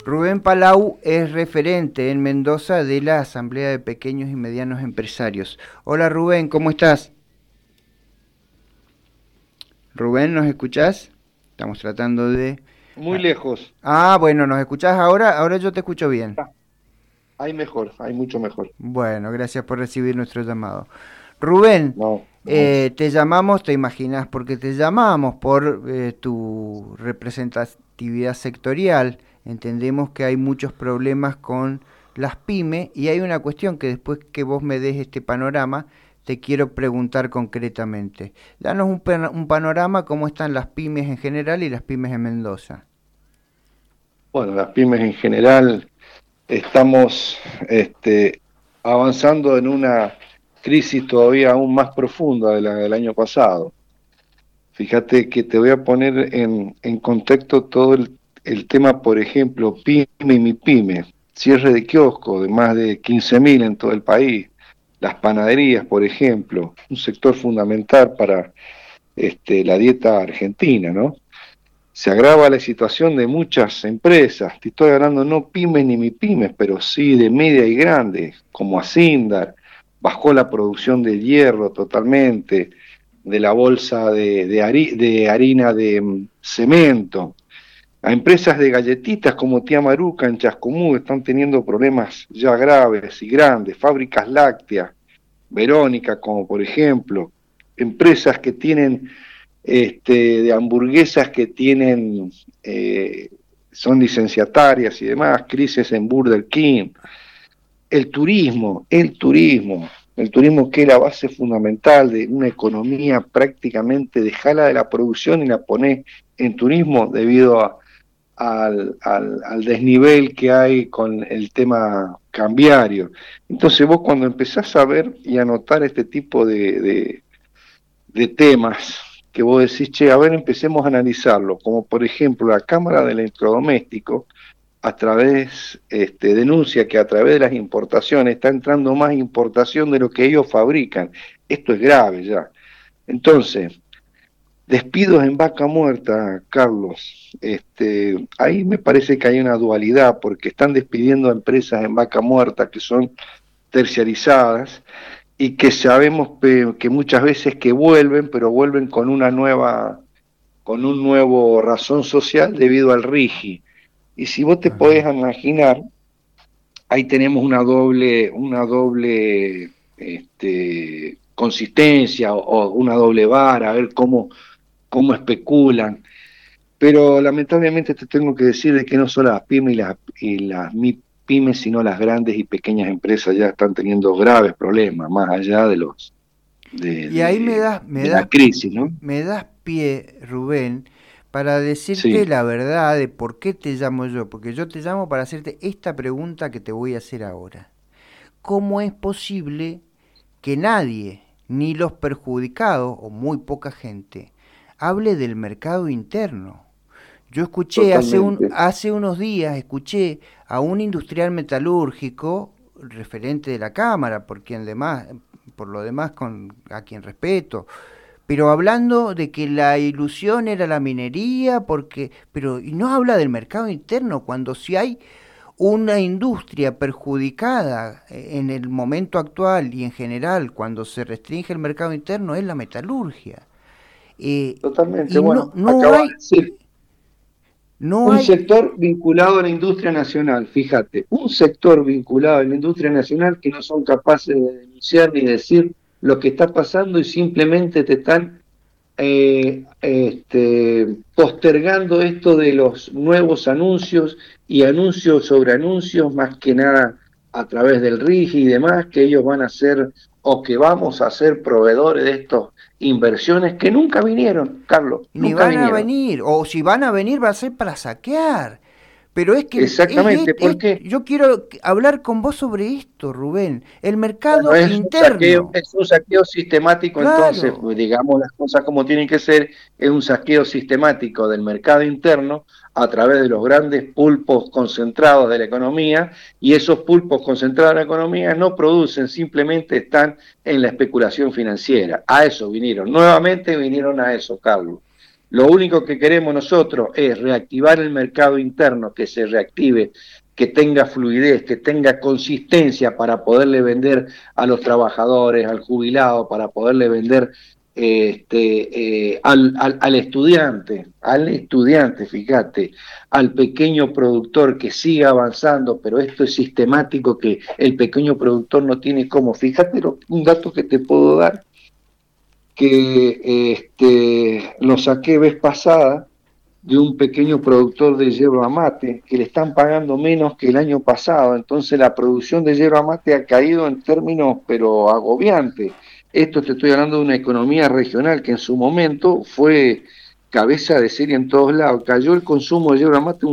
Rubén Palau es referente en Mendoza de la Asamblea de Pequeños y Medianos Empresarios. Hola Rubén, ¿cómo estás? Rubén, ¿nos escuchás? Estamos tratando de... Muy lejos. Bueno, ¿nos escuchás ahora? Ahora yo te escucho bien. Ah, hay mejor, hay mucho mejor. Bueno, gracias por recibir nuestro llamado. Rubén, No, no. te llamamos, te imaginas, porque te llamamos por tu representatividad sectorial. Entendemos que hay muchos problemas con las pymes y hay una cuestión que después que vos me des este panorama, te quiero preguntar concretamente. Danos un panorama, cómo están las pymes en general y las pymes en Mendoza. Bueno, las pymes en general estamos avanzando en una crisis todavía aún más profunda de la del año pasado. Fíjate que te voy a poner en contexto todo el tema, por ejemplo, pyme y mi pyme, cierre de kiosco de más de 15.000 en todo el país, las panaderías, por ejemplo, un sector fundamental para la dieta argentina, ¿no? Se agrava la situación de muchas empresas, te estoy hablando no pymes ni mi pymes, pero sí de media y grandes, como Asindar, bajó la producción de hierro totalmente, de la bolsa de harina de cemento. A empresas de galletitas como Tía Maruca en Chascomú están teniendo problemas ya graves y grandes, fábricas lácteas, Verónica como por ejemplo, empresas que tienen de hamburguesas que tienen, son licenciatarias y demás, crisis en Burger King, el turismo que es la base fundamental de una economía prácticamente, dejala de la producción y la pone en turismo debido al desnivel que hay con el tema cambiario. Entonces vos cuando empezás a ver y a notar este tipo de temas que vos decís, che, a ver, empecemos a analizarlo, como por ejemplo la Cámara de Electrodomésticos, a través, denuncia que a través de las importaciones está entrando más importación de lo que ellos fabrican. Esto es grave ya. Entonces, despidos en vaca muerta, Carlos. Ahí me parece que hay una dualidad, porque están despidiendo a empresas en vaca muerta que son terciarizadas, y que sabemos que muchas veces que vuelven, pero vuelven con un nuevo razón social debido al RIGI. Y si vos te podés Ajá. imaginar, ahí tenemos una doble consistencia o una doble vara, a ver cómo especulan. Pero lamentablemente te tengo que decir de que no solo las pymes y las pymes, sino las grandes y pequeñas empresas ya están teniendo graves problemas, más allá de, Y ahí de, de la crisis, ¿no? me das pie, Rubén, para decirte Sí, la verdad de por qué te llamo yo, porque yo te llamo para hacerte esta pregunta que te voy a hacer ahora. ¿Cómo es posible que nadie, ni los perjudicados o muy poca gente, hable del mercado interno? Yo escuché totalmente. hace unos días, escuché a un industrial metalúrgico, referente de la Cámara, por lo demás a quien respeto, pero hablando de que la ilusión era la minería, y no habla del mercado interno, cuando si hay una industria perjudicada en el momento actual y en general cuando se restringe el mercado interno es la metalurgia. Eh, Totalmente. y no, Bueno, acaba de decir no un hay, sector vinculado a la industria nacional, fíjate, un sector vinculado a la industria nacional que no son capaces de denunciar ni decir lo que está pasando y simplemente te están postergando esto de los nuevos anuncios y anuncios sobre anuncios, más que nada a través del RIGI y demás, que ellos van a ser o que vamos a ser proveedores de estas inversiones que nunca vinieron, Carlos, ni nunca van a vinieron. venir, o si van a venir va a ser para saquear. Pero es que Exactamente, ¿por qué? yo quiero hablar con vos sobre esto, Rubén. El Bueno, mercado interno. es un saqueo sistemático entonces, Claro. pues digamos las cosas como tienen que ser, es un saqueo sistemático del mercado interno a través de los grandes pulpos concentrados de la economía, y esos pulpos concentrados de la economía no producen, simplemente están en la especulación financiera. A eso vinieron, nuevamente vinieron a eso, Carlos. Lo único que queremos nosotros es reactivar el mercado interno, que se reactive, que tenga fluidez, que tenga consistencia para poderle vender a los trabajadores, al jubilado, para poderle vender al estudiante, fíjate, al pequeño productor que siga avanzando, pero esto es sistemático que el pequeño productor no tiene cómo. Fíjate un dato que te puedo dar, que lo saqué vez pasada de un pequeño productor de yerba mate, que le están pagando menos que el año pasado, entonces la producción de yerba mate ha caído en términos pero agobiantes. Esto te estoy hablando de una economía regional que en su momento fue cabeza de serie en todos lados. Cayó el consumo de yerba mate un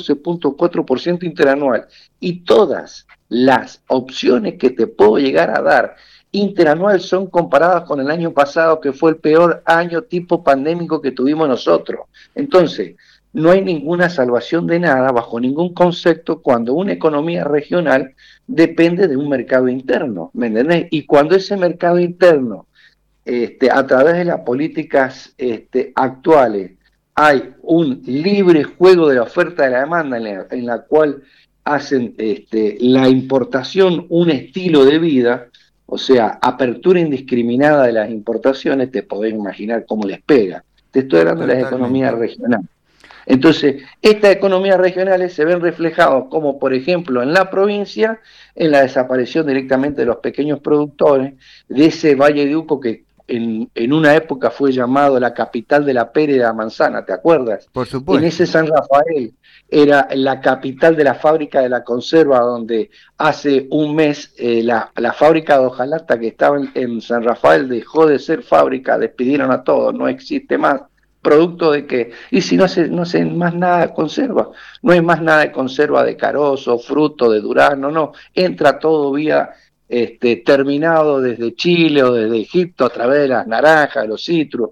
14.4% interanual, y todas las opciones que te puedo llegar a dar interanual son comparadas con el año pasado, que fue el peor año tipo pandémico que tuvimos nosotros. Entonces, no hay ninguna salvación de nada bajo ningún concepto cuando una economía regional depende de un mercado interno, ¿me entendés? Y cuando ese mercado interno, a través de las políticas actuales, hay un libre juego de la oferta y la demanda en la cual hacen la importación un estilo de vida, o sea, apertura indiscriminada de las importaciones, te podés imaginar cómo les pega. Te estoy hablando de las economías Totalmente. regionales. Entonces, estas economías regionales se ven reflejadas como, por ejemplo, en la provincia, en la desaparición directamente de los pequeños productores, de ese Valle de Uco que en una época fue llamado la capital de la pera y de la manzana, ¿te acuerdas? Por En ese supuesto. San Rafael era la capital de la fábrica de la conserva, donde hace un mes la fábrica de hojalata que estaba en San Rafael dejó de ser fábrica, despidieron a todos, no existe más, producto de que, y si no se más nada de conserva, no hay más nada de conserva de carozo, fruto, de durazno, no, entra todo vía terminado desde Chile o desde Egipto a través de las naranjas, los citrus,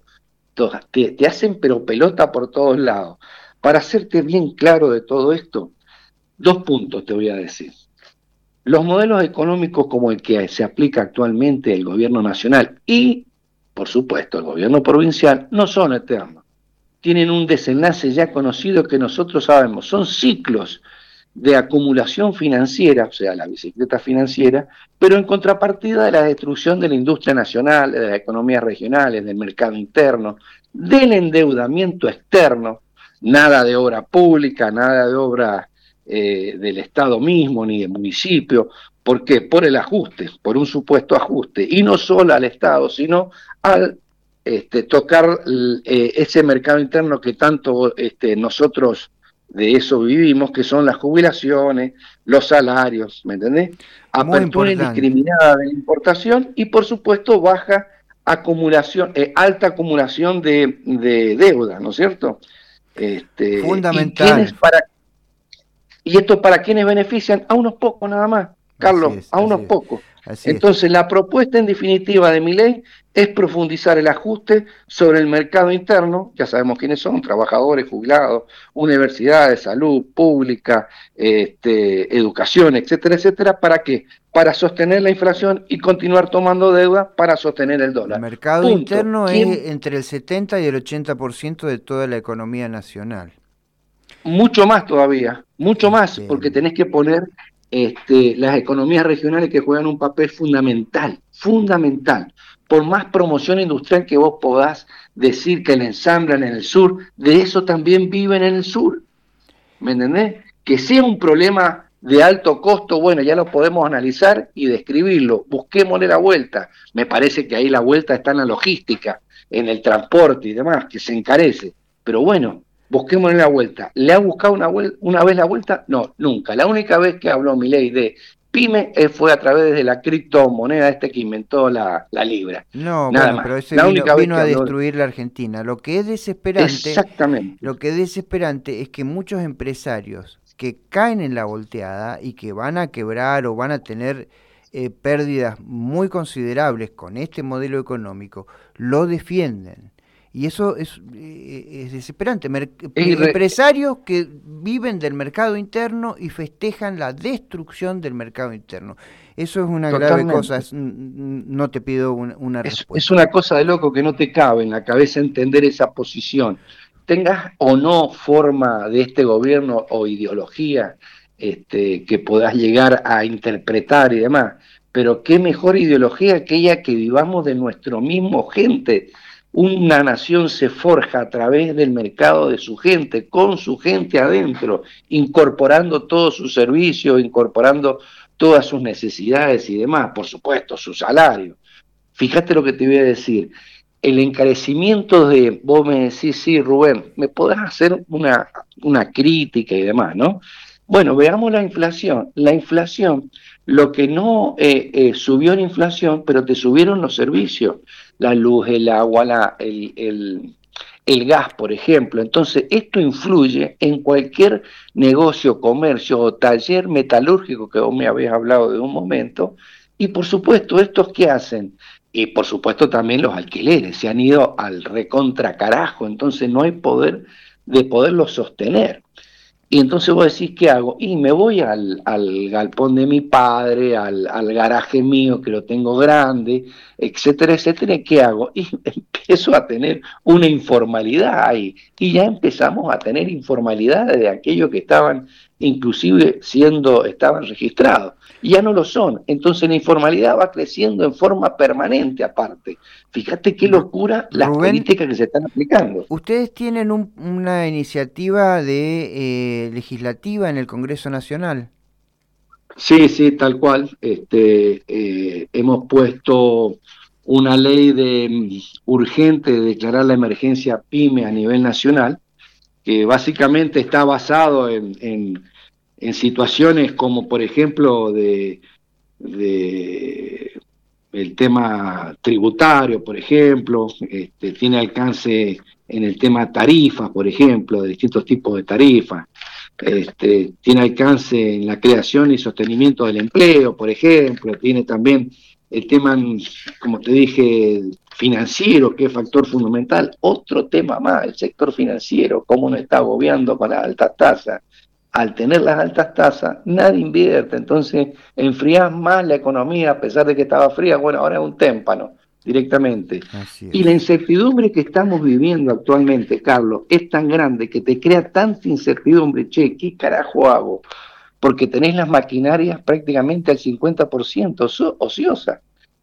te hacen pero pelota por todos lados. Para hacerte bien claro de todo esto, dos puntos te voy a decir. Los modelos económicos como el que se aplica actualmente el gobierno nacional y, por supuesto, el gobierno provincial, no son eternos. Tienen un desenlace ya conocido que nosotros sabemos. Son ciclos de acumulación financiera, o sea, la bicicleta financiera, pero en contrapartida de la destrucción de la industria nacional, de las economías regionales, del mercado interno, del endeudamiento externo, nada de obra pública, nada de obra del Estado mismo ni del municipio. ¿Por qué? Por el ajuste, por un supuesto ajuste, y no solo al Estado, sino al tocar ese mercado interno que tanto nosotros de eso vivimos, que son las jubilaciones, los salarios, ¿me entendés? Muy Apertura importante. indiscriminada de la importación y, por supuesto, baja acumulación, alta acumulación de deuda, ¿no es cierto? ¿Y Fundamental. quiénes para y esto para quienes benefician? A unos pocos nada más, Así Carlos, es, a así unos es, pocos. así es. Entonces, la propuesta en definitiva de mi ley es profundizar el ajuste sobre el mercado interno, ya sabemos quiénes son, trabajadores, jubilados, universidades, salud pública, educación, etcétera, etcétera. ¿Para qué? Para sostener la inflación y continuar tomando deuda para sostener el El dólar. mercado Punto. interno ¿Quién? es entre el 70 y el 80% de toda la economía nacional. Mucho más todavía, mucho más, Este, porque tenés que poner las economías regionales que juegan un papel fundamental, fundamental. Por más promoción industrial que vos podás decir que la ensamblan en el sur, de eso también viven en el sur. ¿Me entendés? Que sea un problema de alto costo, bueno, ya lo podemos analizar y describirlo. Busquémosle la vuelta. Me parece que ahí la vuelta está en la logística, en el transporte y demás, que se encarece. Pero bueno, busquémosle la vuelta. ¿Le ha buscado una vez la vuelta? No, nunca. La única vez que habló Milei de pyme fue a través de la criptomoneda que inventó la libra. no, Nada bueno, más. pero ese La vino, única vez vino que a habló. destruir la Argentina. Exactamente. Lo que es desesperante es que muchos empresarios que caen en la volteada y que van a quebrar o van a tener pérdidas muy considerables con este modelo económico, lo defienden. Y eso es desesperante. Es irre- Empresarios que viven del mercado interno y festejan la destrucción del mercado interno. Eso es una grave cosa. Totalmente. No te pido una Es respuesta. una cosa de loco que no te cabe en la cabeza entender esa posición. tengas o no forma de este gobierno o ideología que podás llegar a interpretar y demás, pero qué mejor ideología aquella que vivamos de nuestro mismo gente. Una nación se forja a través del mercado de su gente, con su gente adentro, incorporando todos sus servicios, incorporando todas sus necesidades y demás, por supuesto, su salario. Fíjate lo que te voy a decir. El encarecimiento de, vos me decís, sí, Rubén, me podés hacer una crítica y demás, ¿no? Bueno, veamos la inflación. La inflación, lo que no subió la inflación, pero te subieron los servicios, la luz, el agua, el gas, por ejemplo. Entonces, esto influye en cualquier negocio, comercio o taller metalúrgico que vos me habías hablado de un momento. Y por supuesto, ¿estos qué hacen? Y por supuesto también los alquileres se han ido al recontra carajo, entonces no hay poder de poderlos sostener. Y entonces vos decís, ¿qué hago? Y me voy al galpón de mi padre, al garaje mío que lo tengo grande, etcétera, etcétera. ¿Y qué hago? Y empiezo a tener una informalidad ahí. Y ya empezamos a tener informalidad de aquellos que estaban inclusive estaban registrados. Y ya no lo son. Entonces la informalidad va creciendo en forma permanente aparte. Fíjate qué locura las Rubén, políticas que se están aplicando. ustedes tienen una iniciativa de legislativa en el Congreso Nacional. Sí, sí, tal cual. Hemos puesto una ley urgente de declarar la emergencia PYME a nivel nacional, que básicamente está basado en situaciones como, por ejemplo, de el tema tributario, por ejemplo, tiene alcance en el tema tarifas, por ejemplo, de distintos tipos de tarifas. Tiene alcance en la creación y sostenimiento del empleo, por ejemplo, tiene también el tema, como te dije, financiero, que es factor fundamental. Otro tema más, el sector financiero, cómo nos está agobiando con las altas tasas. Al tener las altas tasas, nadie invierte, entonces enfrías más la economía, a pesar de que estaba fría, bueno, ahora es un témpano directamente. Así Y la es. incertidumbre que estamos viviendo actualmente, Carlos, es tan grande que te crea tanta incertidumbre. Che, ¿qué carajo hago? Porque tenés las maquinarias prácticamente al 50% ociosas.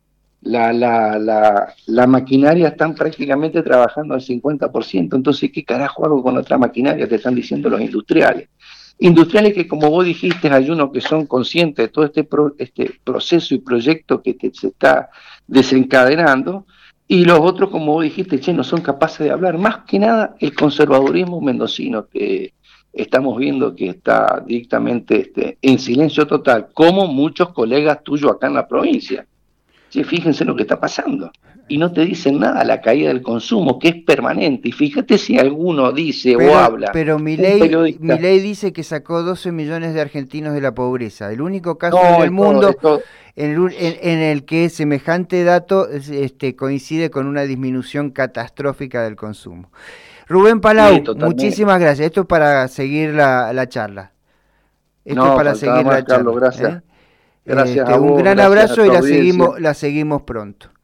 La maquinaria están prácticamente trabajando al 50%, entonces ¿qué carajo hago con otra maquinaria? Te están diciendo los industriales. Industriales que, como vos dijiste, hay unos que son conscientes de todo este proceso y proyecto que se está desencadenando, y los otros, como vos dijiste, che, no son capaces de hablar. Más que nada el conservadurismo mendocino, que estamos viendo que está directamente en silencio total, como muchos colegas tuyos acá en la provincia. Sí, fíjense lo que está pasando. Y no te dicen nada, la caída del consumo, que es permanente. Y fíjate si alguno dice o habla, Pero un periodista. Milei dice que sacó 12 millones de argentinos de la pobreza. El único caso en No, el mundo esto en el que semejante dato coincide con una disminución catastrófica del consumo. Rubén sí, Palau, totalmente. muchísimas gracias. Esto es para seguir la charla. Esto es No, para faltaba seguir más, la Carlos, charla. gracias. Gracias a Un vos, gran gracias a abrazo y tu audiencia. la seguimos pronto.